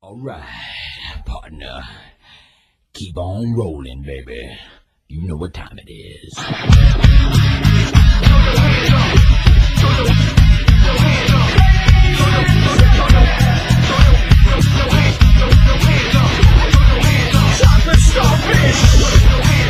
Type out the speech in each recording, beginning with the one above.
Alright, partner. Keep on rolling, baby. You know what time it is. Chocolate starfish!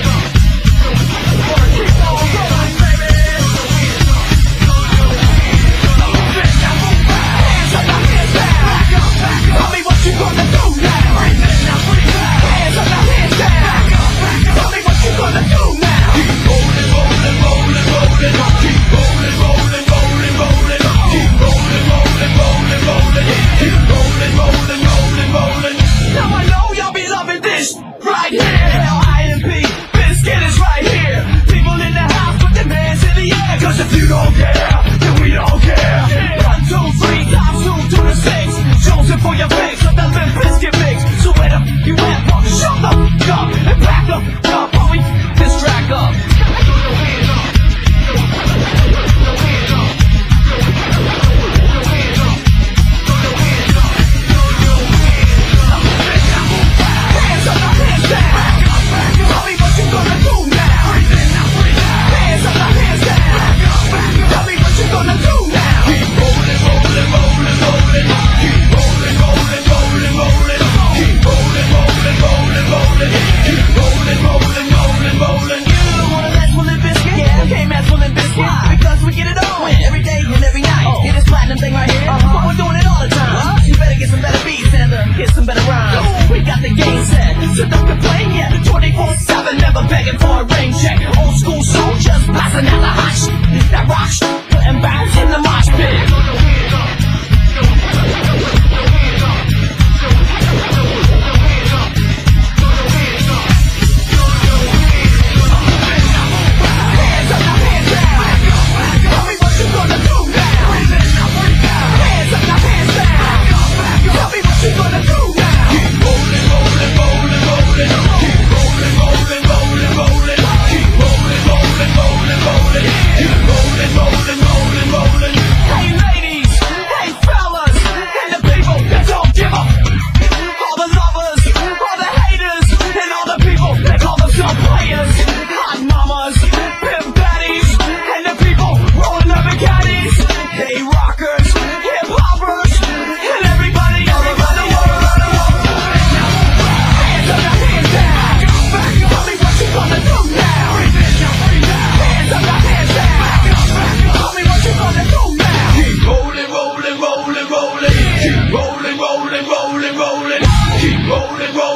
Right here, L-I-M-P, Biscuit is right here. People in the house, put their hands in the air. Cause if you don't care, then we don't care. 1, 2, 3, times 2 to the 6. Chosen for your fix of the Limp Bizkit mix. So where the you at, punk? Shut the f*** up and back up. While we this track up. So don't complain yet, 24/7, never begging for a rain check. Old school soldiers, blasting out the hot shit. That rock shit, putting bounce in the mosh pit. Keep rolling, rolling. Keep rolling, rolling. Keep rolling, rolling.